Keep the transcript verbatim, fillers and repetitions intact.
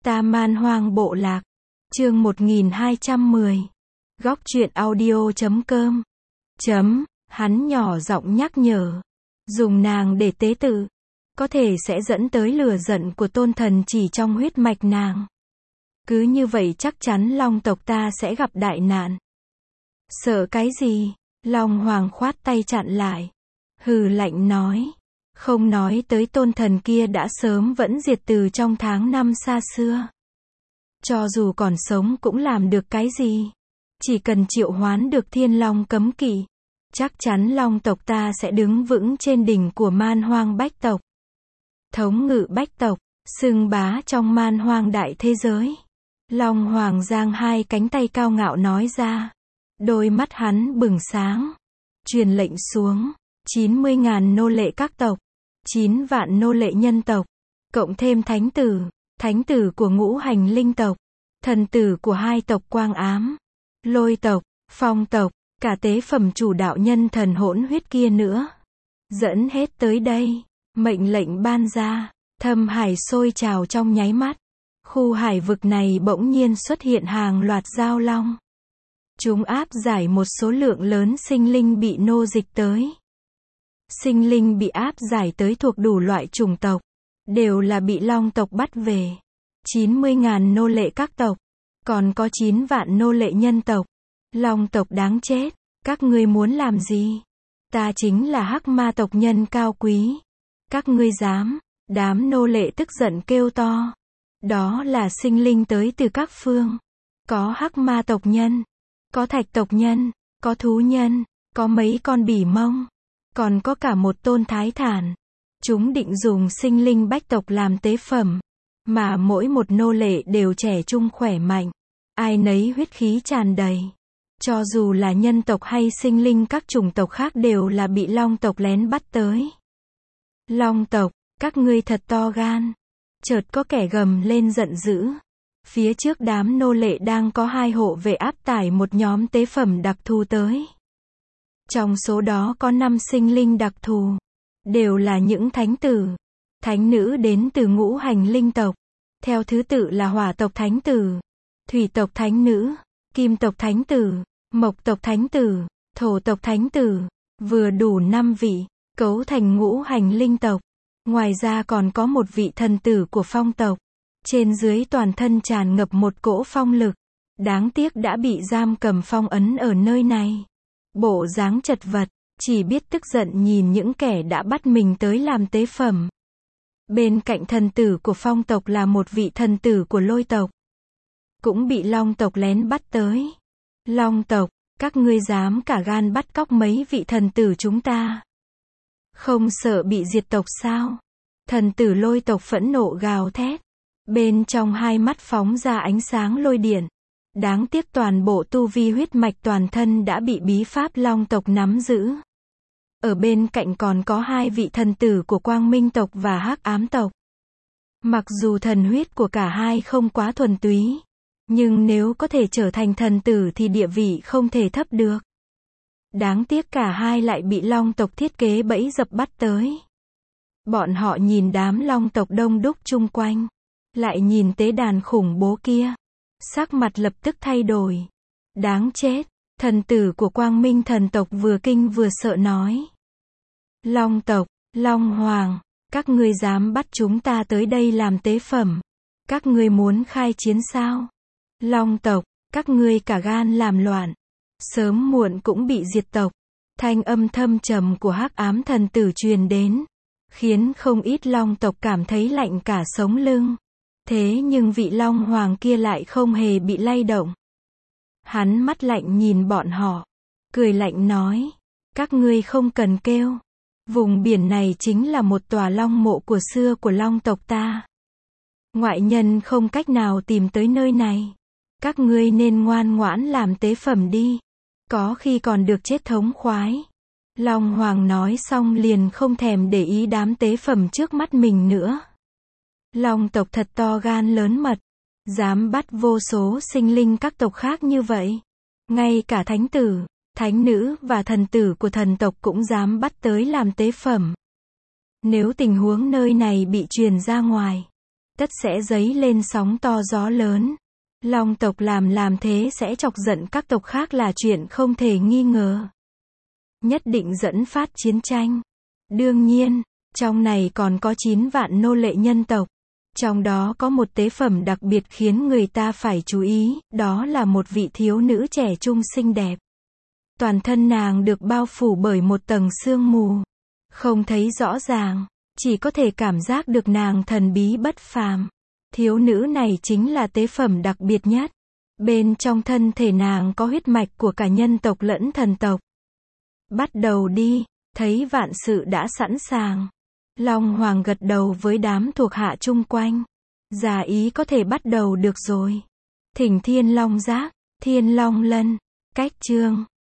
Ta Man Hoang Bộ Lạc. Chương một nghìn hai trăm mười. Góc truyện audio chấm com. Chấm, hắn nhỏ giọng nhắc nhở. Dùng nàng để tế tự, có thể sẽ dẫn tới lửa giận của tôn thần chỉ trong huyết mạch nàng. Cứ như vậy chắc chắn Long tộc ta sẽ gặp đại nạn. Sợ cái gì? Long Hoàng khoát tay chặn lại. Hừ lạnh nói. Không nói tới tôn thần kia đã sớm vẫn diệt từ trong tháng năm xa xưa. Cho dù còn sống cũng làm được cái gì? Chỉ cần triệu hoán được thiên long cấm kỵ, chắc chắn Long tộc ta sẽ đứng vững trên đỉnh của Man Hoang bách tộc. Thống ngự bách tộc, xưng bá trong Man Hoang đại thế giới. Long Hoàng giang hai cánh tay cao ngạo nói ra. Đôi mắt hắn bừng sáng. Truyền lệnh xuống, chín mươi ngàn nô lệ các tộc, chín vạn nô lệ nhân tộc, cộng thêm thánh tử, thánh tử của ngũ hành linh tộc, thần tử của hai tộc quang ám, lôi tộc, phong tộc, cả tế phẩm chủ đạo nhân thần hỗn huyết kia nữa. Dẫn hết tới đây, mệnh lệnh ban ra, thâm hải sôi trào trong nháy mắt. Khu hải vực này bỗng nhiên xuất hiện hàng loạt giao long. Chúng áp giải một số lượng lớn sinh linh bị nô dịch tới. Sinh linh bị áp giải tới thuộc đủ loại chủng tộc, đều là bị Long tộc bắt về. chín mươi ngàn nô lệ các tộc, còn có chín vạn nô lệ nhân tộc. Long tộc đáng chết, các ngươi muốn làm gì? Ta chính là Hắc Ma tộc nhân cao quý. Các ngươi dám? Đám nô lệ tức giận kêu to. Đó là sinh linh tới từ các phương. Có Hắc Ma tộc nhân, có Thạch tộc nhân, có thú nhân, có mấy con bỉ mông, còn có cả một tôn thái thản. Chúng định dùng sinh linh bách tộc làm tế phẩm, mà mỗi một nô lệ đều trẻ trung khỏe mạnh, ai nấy huyết khí tràn đầy. Cho dù là nhân tộc hay sinh linh các chủng tộc khác đều là bị Long tộc lén bắt tới. Long tộc, các ngươi thật to gan. Chợt có kẻ gầm lên giận dữ. Phía trước đám nô lệ đang có hai hộ vệ áp tải một nhóm tế phẩm đặc thù tới. Trong số đó có năm sinh linh đặc thù, đều là những thánh tử, thánh nữ đến từ ngũ hành linh tộc. Theo thứ tự là hỏa tộc thánh tử, thủy tộc thánh nữ, kim tộc thánh tử, mộc tộc thánh tử, thổ tộc thánh tử, vừa đủ năm vị, cấu thành ngũ hành linh tộc. Ngoài ra còn có một vị thần tử của phong tộc. Trên dưới toàn thân tràn ngập một cỗ phong lực. Đáng tiếc đã bị giam cầm phong ấn ở nơi này. Bộ dáng chật vật, chỉ biết tức giận nhìn những kẻ đã bắt mình tới làm tế phẩm. Bên cạnh thần tử của phong tộc là một vị thần tử của lôi tộc. Cũng bị Long tộc lén bắt tới. Long tộc, các ngươi dám cả gan bắt cóc mấy vị thần tử chúng ta? Không sợ bị diệt tộc sao? Thần tử lôi tộc phẫn nộ gào thét. Bên trong hai mắt phóng ra ánh sáng lôi điện. Đáng tiếc toàn bộ tu vi huyết mạch toàn thân đã bị bí pháp Long tộc nắm giữ. Ở bên cạnh còn có hai vị thần tử của Quang Minh tộc và Hắc Ám tộc. Mặc dù thần huyết của cả hai không quá thuần túy, nhưng nếu có thể trở thành thần tử thì địa vị không thể thấp được. Đáng tiếc cả hai lại bị Long tộc thiết kế bẫy dập bắt tới. Bọn họ nhìn đám Long tộc đông đúc chung quanh, lại nhìn tế đàn khủng bố kia, sắc mặt lập tức thay đổi. Đáng chết, thần tử của Quang Minh thần tộc vừa kinh vừa sợ nói. Long tộc, Long Hoàng, các ngươi dám bắt chúng ta tới đây làm tế phẩm? Các ngươi muốn khai chiến sao? Long tộc, các ngươi cả gan làm loạn, sớm muộn cũng bị diệt tộc. Thanh âm thâm trầm của Hắc Ám thần tử truyền đến, khiến không ít Long tộc cảm thấy lạnh cả sống lưng. Thế nhưng vị Long Hoàng kia lại không hề bị lay động. Hắn mắt lạnh nhìn bọn họ, cười lạnh nói, các ngươi không cần kêu. Vùng biển này chính là một tòa long mộ của xưa của Long tộc ta. Ngoại nhân không cách nào tìm tới nơi này. Các ngươi nên ngoan ngoãn làm tế phẩm đi. Có khi còn được chết thống khoái. Long Hoàng nói xong liền không thèm để ý đám tế phẩm trước mắt mình nữa. Long tộc thật to gan lớn mật, dám bắt vô số sinh linh các tộc khác như vậy. Ngay cả thánh tử, thánh nữ và thần tử của thần tộc cũng dám bắt tới làm tế phẩm. Nếu tình huống nơi này bị truyền ra ngoài, tất sẽ dấy lên sóng to gió lớn. Long tộc làm làm thế sẽ chọc giận các tộc khác là chuyện không thể nghi ngờ. Nhất định dẫn phát chiến tranh. Đương nhiên, trong này còn có chín vạn nô lệ nhân tộc. Trong đó có một tế phẩm đặc biệt khiến người ta phải chú ý, đó là một vị thiếu nữ trẻ trung xinh đẹp. Toàn thân nàng được bao phủ bởi một tầng sương mù. Không thấy rõ ràng, chỉ có thể cảm giác được nàng thần bí bất phàm. Thiếu nữ này chính là tế phẩm đặc biệt nhất. Bên trong thân thể nàng có huyết mạch của cả nhân tộc lẫn thần tộc. Bắt đầu đi, thấy vạn sự đã sẵn sàng. Long Hoàng gật đầu với đám thuộc hạ chung quanh. Giả ý có thể bắt đầu được rồi. Thỉnh Thiên Long Giác, Thiên Long Lân, cách chương.